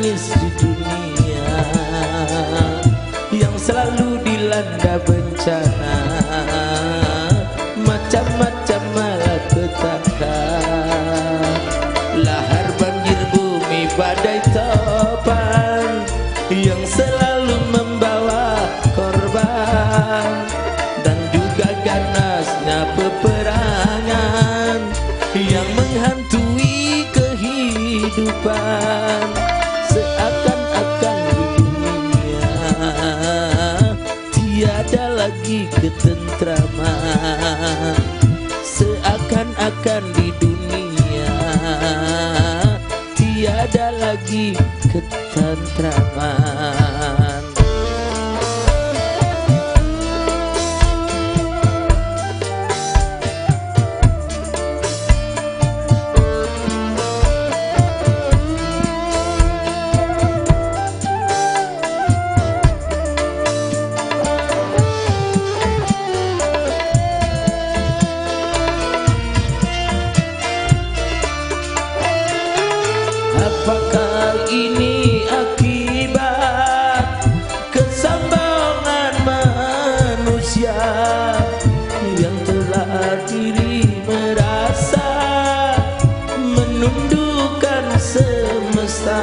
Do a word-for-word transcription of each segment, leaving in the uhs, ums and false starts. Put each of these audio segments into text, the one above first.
menangis di dunia yang selalu dilanda bencana, macam-macam malapetaka, lahar banjir bumi badai topan yang selalu membawa korban, dan juga ganasnya peperangan yang menghantui kehidupan. Seakan-akan di dunia tiada lagi ketentraman, seakan-akan di dunia tiada lagi ketentraman. Apakah ini akibat kesombongan manusia yang telah diri merasa menundukkan semesta?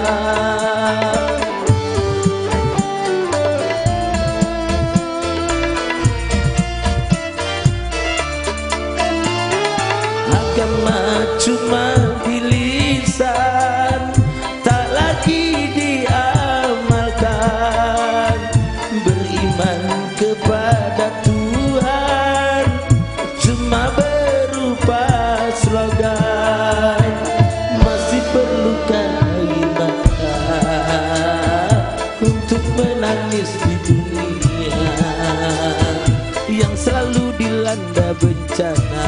Agama cuma di lisan, tak lagi diamalkan. Beriman kepada Tuhan cuma berupa slogan. Masih perlukah air mata untuk menangis di dunia yang selalu dilanda bencana,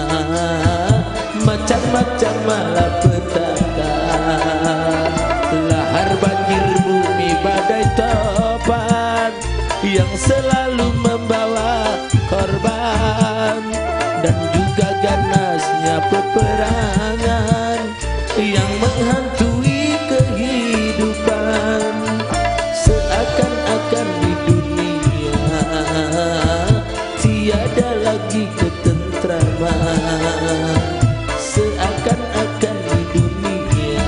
macam-macam malapetaka, lahar banjir bumi badai topan yang selalu membawa korban, dan juga ganasnya peperangan yang menghantui kehidupan. Seakan-akan di dunia tiada lagi ketentraman, seakan-akan di dunia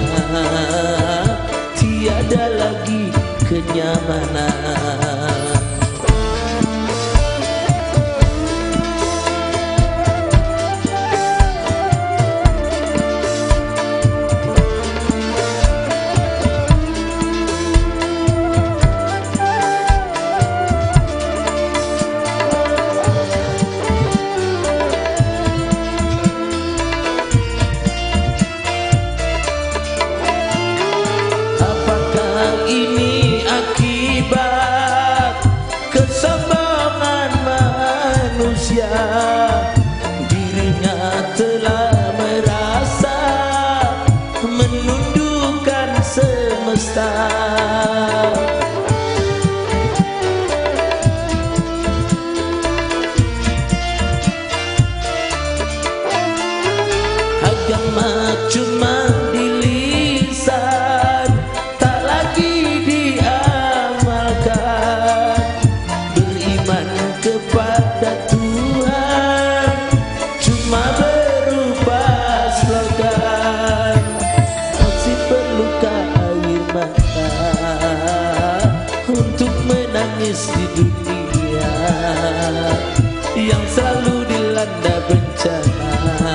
tiada lagi kenyamanan. Ini akibat kesombongan manusia, dirinya telah merasa menundukkan semesta. Agama cuma di lisan, tak lagi diamalkan. Beriman kepada Tuhan cuma berupa slogan. Masih perlukah air mata untuk menangis di dunia yang selalu dilanda bencana,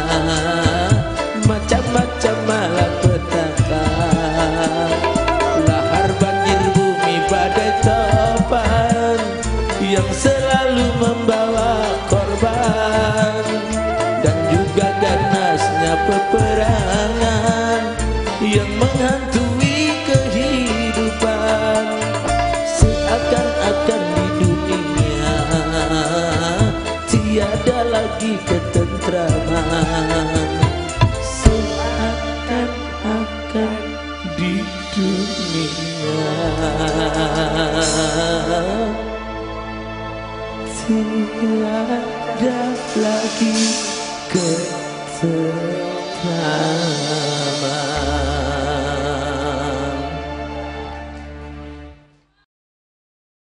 macam-macam malapetaka, lahar banjir bumi badai topan yang selalu membawa korban, dan juga ganasnya peperangan yang menghantui kehidupan. Seakan-akan di dunia tiada lagi ketentraman, seakan-akan di dunia tiada lagi ketentraman.